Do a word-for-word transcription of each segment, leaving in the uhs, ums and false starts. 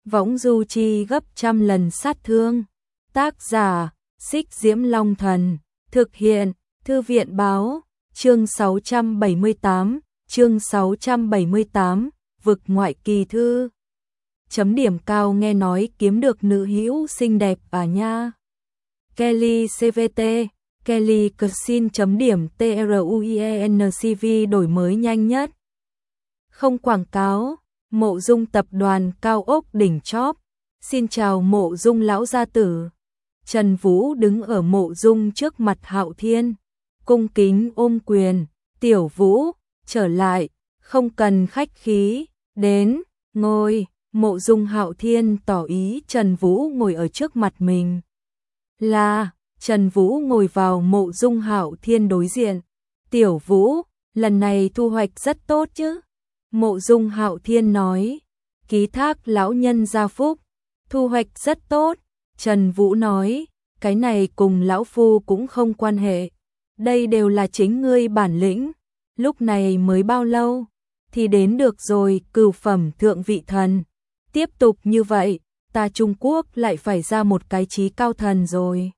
võng du chi gấp trăm lần sát thương. Tác giả, Xích Diễm Long Thần, thực hiện, Thư viện Báo, chương sáu trăm bảy mươi tám, chương sáu trăm bảy mươi tám, vực ngoại kỳ thư. Chấm điểm cao nghe nói kiếm được nữ hữu xinh đẹp à nha. Kelly xê vê tê, Kelly Cuisine chấm điểm truencv đổi mới nhanh nhất. Không quảng cáo, Mộ Dung tập đoàn cao ốc đỉnh chóp. Xin chào Mộ Dung lão gia tử. Trần Vũ đứng ở Mộ Dung trước mặt Hạo Thiên, cung kính ôm quyền, "Tiểu Vũ, trở lại, không cần khách khí, đến, ngồi." Mộ Dung Hạo Thiên tỏ ý Trần Vũ ngồi ở trước mặt mình. Là, Trần Vũ ngồi vào Mộ Dung Hạo Thiên đối diện. "Tiểu Vũ, lần này thu hoạch rất tốt chứ?" Mộ Dung Hạo Thiên nói. "Ký thác lão nhân gia phúc, thu hoạch rất tốt." Trần Vũ nói, "Cái này cùng lão phu cũng không quan hệ, đây đều là chính ngươi bản lĩnh, lúc này mới bao lâu, thì đến được rồi cửu phẩm thượng vị thần. Tiếp tục như vậy, ta Trung Quốc lại phải ra một cái chí cao thần rồi."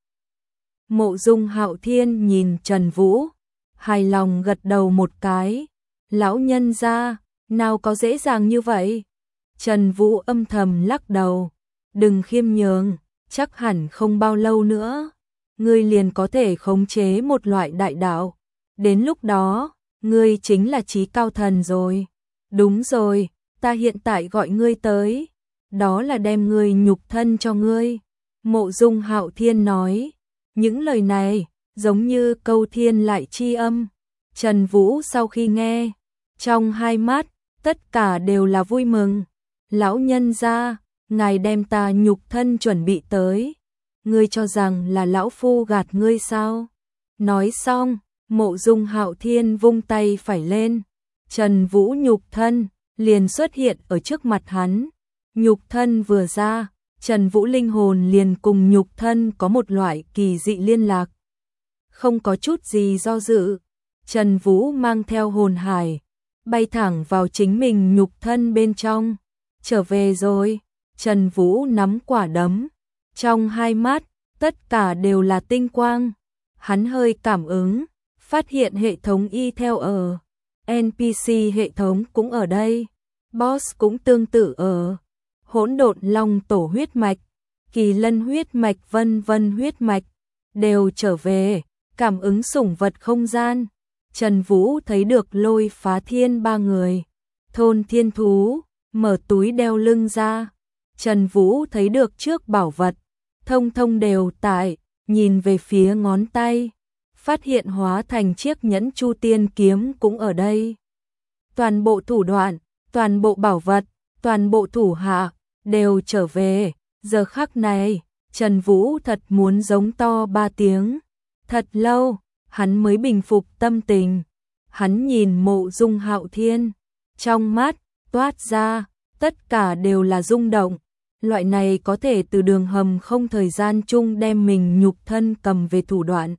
Mộ Dung Hạo Thiên nhìn Trần Vũ, hài lòng gật đầu một cái. "Lão nhân gia, nào có dễ dàng như vậy?" Trần Vũ âm thầm lắc đầu, "Đừng khiêm nhường, chắc hẳn không bao lâu nữa, ngươi liền có thể khống chế một loại đại đạo. Đến lúc đó, ngươi chính là chí cao thần rồi." "Đúng rồi, ta hiện tại gọi ngươi tới, đó là đem ngươi nhục thân cho ngươi." Mộ Dung Hạo Thiên nói. Những lời này, giống như câu thiên lại chi âm. Trần Vũ sau khi nghe, trong hai mắt, tất cả đều là vui mừng. "Lão nhân gia, ngài đem ta nhục thân chuẩn bị tới, ngươi cho rằng là lão phu gạt ngươi sao?" Nói xong, Mộ Dung Hạo Thiên vung tay phải lên, Trần Vũ nhục thân liền xuất hiện ở trước mặt hắn. Nhục thân vừa ra, Trần Vũ linh hồn liền cùng nhục thân có một loại kỳ dị liên lạc. Không có chút gì do dự, Trần Vũ mang theo hồn hải, bay thẳng vào chính mình nhục thân bên trong. "Trở về rồi." Trần Vũ nắm quả đấm, trong hai mắt, tất cả đều là tinh quang. Hắn hơi cảm ứng, phát hiện hệ thống y theo ở, en pê xê hệ thống cũng ở đây, boss cũng tương tự ở. Hỗn độn long tổ huyết mạch, kỳ lân huyết mạch vân vân huyết mạch, đều trở về, cảm ứng sủng vật không gian. Trần Vũ thấy được Lôi Phá Thiên ba người, thôn thiên thú, mở túi đeo lưng ra. Trần Vũ thấy được trước bảo vật, thông thông đều tại, nhìn về phía ngón tay, phát hiện hóa thành chiếc nhẫn Chu Tiên kiếm cũng ở đây. Toàn bộ thủ đoạn, toàn bộ bảo vật, toàn bộ thủ hạ, đều trở về. Giờ khắc này, Trần Vũ thật muốn giống to ba tiếng. Thật lâu, hắn mới bình phục tâm tình. Hắn nhìn Mộ Dung Hạo Thiên, trong mắt, toát ra, tất cả đều là rung động. Loại này có thể từ đường hầm không thời gian chung đem mình nhục thân cầm về thủ đoạn.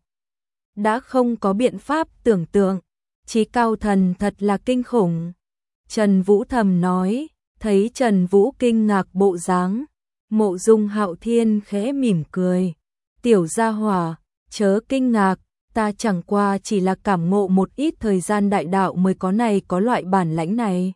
Đã không có biện pháp tưởng tượng, chí cao thần thật là kinh khủng. Trần Vũ thầm nói, thấy Trần Vũ kinh ngạc bộ dáng, Mộ Dung Hạo Thiên khẽ mỉm cười. "Tiểu gia hỏa, chớ kinh ngạc, ta chẳng qua chỉ là cảm ngộ một ít thời gian đại đạo mới có này có loại bản lãnh này."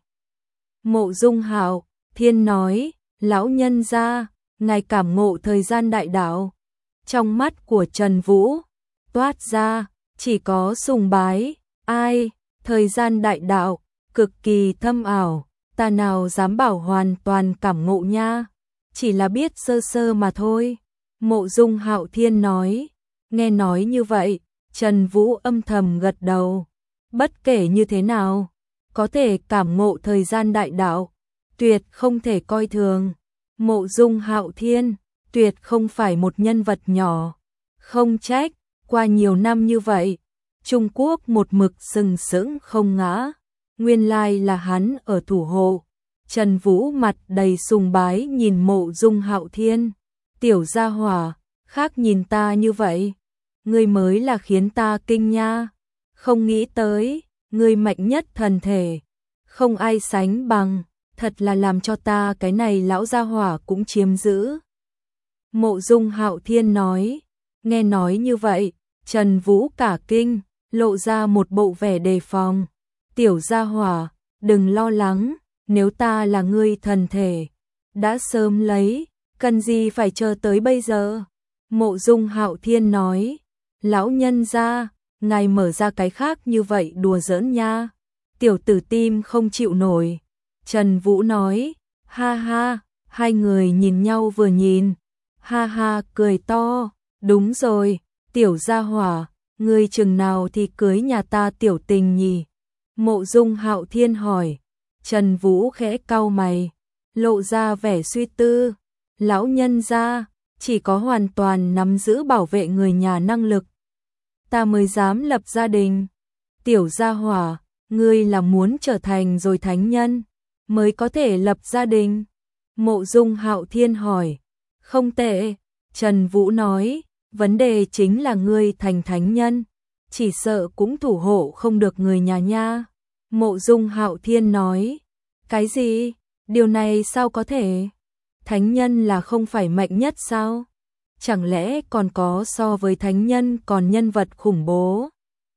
Mộ Dung Hạo Thiên nói, "Lão nhân gia, ngài cảm ngộ thời gian đại đạo." Trong mắt của Trần Vũ toát ra chỉ có sùng bái. "Ai, thời gian đại đạo cực kỳ thâm ảo, ta nào dám bảo hoàn toàn cảm ngộ nha, chỉ là biết sơ sơ mà thôi." Mộ Dung Hạo Thiên nói. Nghe nói như vậy, Trần Vũ âm thầm gật đầu. Bất kể như thế nào, có thể cảm ngộ thời gian đại đạo, tuyệt không thể coi thường. Mộ Dung Hạo Thiên tuyệt không phải một nhân vật nhỏ. Không trách, qua nhiều năm như vậy, Trung Quốc một mực sừng sững không ngã, nguyên lai là hắn ở thủ hộ. Trần Vũ mặt đầy sùng bái nhìn Mộ Dung Hạo Thiên. "Tiểu gia hỏa, khác nhìn ta như vậy, ngươi mới là khiến ta kinh nha. Không nghĩ tới, ngươi mạnh nhất thần thể, không ai sánh bằng, thật là làm cho ta cái này lão gia hỏa cũng chiếm giữ. Mộ Dung Hạo Thiên nói, nghe nói như vậy, Trần Vũ cả kinh, lộ ra một bộ vẻ đề phòng. Tiểu gia hỏa, đừng lo lắng, nếu ta là ngươi thần thể, đã sớm lấy, cần gì phải chờ tới bây giờ. Mộ Dung Hạo Thiên nói, lão nhân gia, ngài mở ra cái khác như vậy đùa giỡn nha. Tiểu tử tim không chịu nổi. Trần Vũ nói, ha ha, hai người nhìn nhau vừa nhìn, ha ha cười to, đúng rồi, tiểu gia hỏa, ngươi chừng nào thì cưới nhà ta tiểu tình nhỉ? Mộ Dung Hạo Thiên hỏi. Trần Vũ khẽ cau mày, lộ ra vẻ suy tư, lão nhân gia, chỉ có hoàn toàn nắm giữ bảo vệ người nhà năng lực, ta mới dám lập gia đình. Tiểu gia hỏa, ngươi là muốn trở thành rồi thánh nhân, mới có thể lập gia đình? Mộ Dung Hạo Thiên hỏi. Không tệ, Trần Vũ nói, vấn đề chính là ngươi thành thánh nhân, chỉ sợ cũng thủ hộ không được người nhà nha. Mộ Dung Hạo Thiên nói, cái gì? Điều này sao có thể? Thánh nhân là không phải mạnh nhất sao? Chẳng lẽ còn có so với thánh nhân còn nhân vật khủng bố?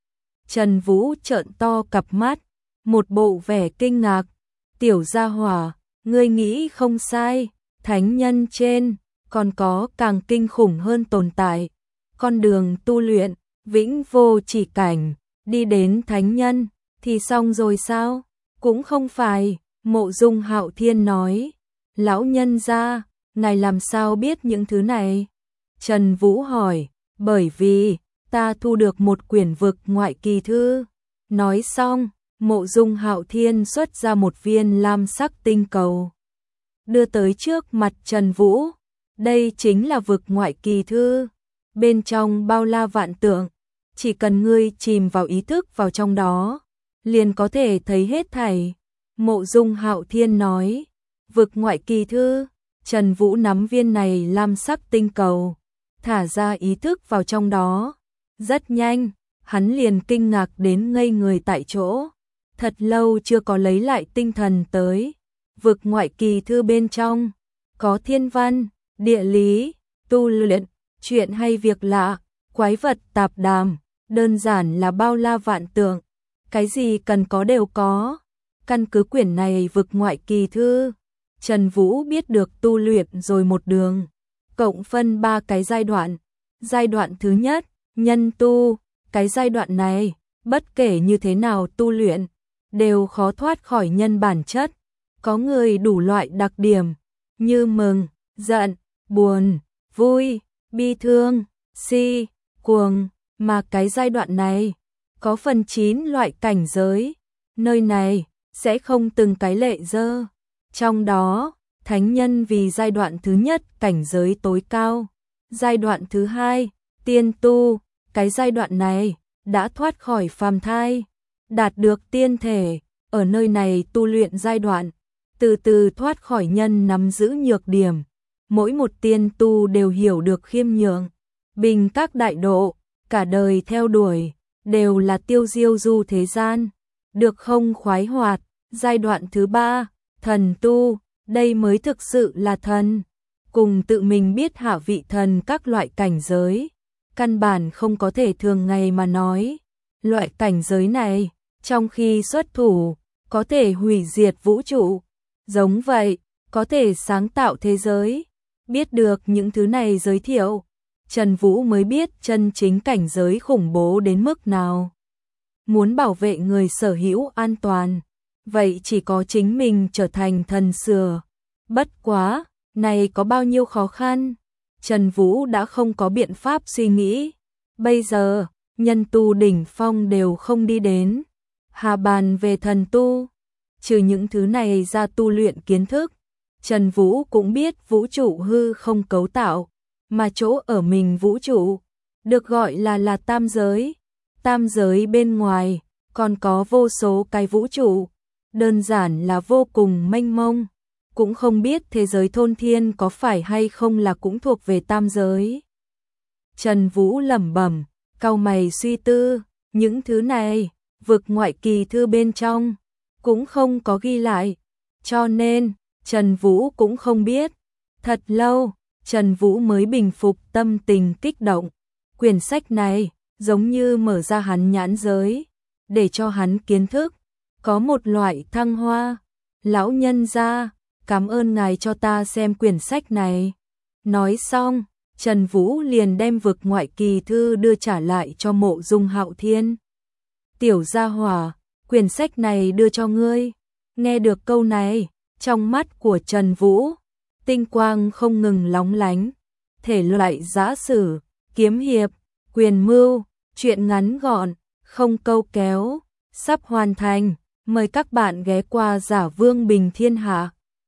Trần Vũ trợn to cặp mắt, một bộ vẻ kinh ngạc. Tiểu gia hỏa, ngươi nghĩ không sai, thánh nhân trên, còn có càng kinh khủng hơn tồn tại. Con đường tu luyện, vĩnh vô chỉ cảnh, đi đến thánh nhân, thì xong rồi sao? Cũng không phải, Mộ Dung Hạo Thiên nói. Lão nhân gia, ngài làm sao biết những thứ này? Trần Vũ hỏi, bởi vì, ta thu được một quyển vực ngoại kỳ thư. Nói xong, Mộ Dung Hạo Thiên xuất ra một viên lam sắc tinh cầu, đưa tới trước mặt Trần Vũ. Đây chính là vực ngoại kỳ thư, bên trong bao la vạn tượng, chỉ cần ngươi chìm vào ý thức vào trong đó, liền có thể thấy hết thảy. Mộ Dung Hạo Thiên nói, vực ngoại kỳ thư. Trần Vũ nắm viên này lam sắc tinh cầu, thả ra ý thức vào trong đó. Rất nhanh, hắn liền kinh ngạc đến ngây người tại chỗ, thật lâu chưa có lấy lại tinh thần tới. Vực ngoại kỳ thư bên trong, có thiên văn, địa lý, tu luyện, chuyện hay việc lạ, quái vật tạp đàm, đơn giản là bao la vạn tượng, cái gì cần có đều có. Căn cứ quyển này vực ngoại kỳ thư, Trần Vũ biết được tu luyện rồi một đường, cộng phân ba cái giai đoạn. Giai đoạn thứ nhất, nhân tu, cái giai đoạn này, bất kể như thế nào tu luyện, đều khó thoát khỏi nhân bản chất. Có người đủ loại đặc điểm, như mừng, giận, buồn, vui, bi thương, si, cuồng, mà cái giai đoạn này, có phần chín loại cảnh giới, nơi này, sẽ không từng cái lệ dơ. Trong đó, thánh nhân vì giai đoạn thứ nhất cảnh giới tối cao. Giai đoạn thứ hai, tiên tu, cái giai đoạn này, đã thoát khỏi phàm thai, đạt được tiên thể, ở nơi này tu luyện giai đoạn, từ từ thoát khỏi nhân nắm giữ nhược điểm. Mỗi một tiên tu đều hiểu được khiêm nhường, bình các đại độ, cả đời theo đuổi, đều là tiêu diêu du thế gian, được không khoái hoạt. Giai đoạn thứ ba, thần tu, đây mới thực sự là thần, cùng tự mình biết hạ vị thần các loại cảnh giới, căn bản không có thể thường ngày mà nói. Loại cảnh giới này, trong khi xuất thủ, có thể hủy diệt vũ trụ, giống vậy, có thể sáng tạo thế giới. Biết được những thứ này giới thiệu, Trần Vũ mới biết chân chính cảnh giới khủng bố đến mức nào. Muốn bảo vệ người sở hữu an toàn, vậy chỉ có chính mình trở thành thần sửa. Bất quá, này có bao nhiêu khó khăn, Trần Vũ đã không có biện pháp suy nghĩ. Bây giờ, nhân tu đỉnh phong đều không đi đến, hà bàn về thần tu. Trừ những thứ này ra tu luyện kiến thức, Trần Vũ cũng biết vũ trụ hư không cấu tạo, mà chỗ ở mình vũ trụ, được gọi là là tam giới. Tam giới bên ngoài, còn có vô số cái vũ trụ, đơn giản là vô cùng mênh mông. Cũng không biết thế giới thôn thiên có phải hay không là cũng thuộc về tam giới. Trần Vũ lẩm bẩm, cau mày suy tư, những thứ này, vực ngoại kỳ thư bên trong, cũng không có ghi lại. Cho nên, Trần Vũ cũng không biết. Thật lâu, Trần Vũ mới bình phục tâm tình kích động. Quyển sách này, giống như mở ra hắn nhãn giới, để cho hắn kiến thức. Có một loại thăng hoa. Lão nhân gia, cảm ơn ngài cho ta xem quyển sách này. Nói xong, Trần Vũ liền đem vực ngoại kỳ thư đưa trả lại cho Mộ Dung Hạo Thiên. Tiểu gia hỏa, quyển sách này đưa cho ngươi. Nghe được câu này, trong mắt của Trần Vũ, tinh quang không ngừng lóng lánh. Thể loại giã sử, kiếm hiệp, quyền mưu, truyện ngắn gọn, không câu kéo, sắp hoàn thành. Mời các bạn ghé qua Giả Vương Bình Thiên Hạ.